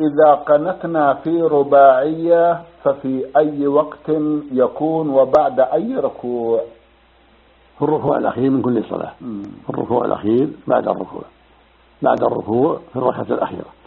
إذا قنتنا في رباعية ففي أي وقت يكون وبعد أي ركوع؟ في الركوع الأخير من كل صلاة. في الركوع الأخير بعد الركوع في الركعة الأخيرة.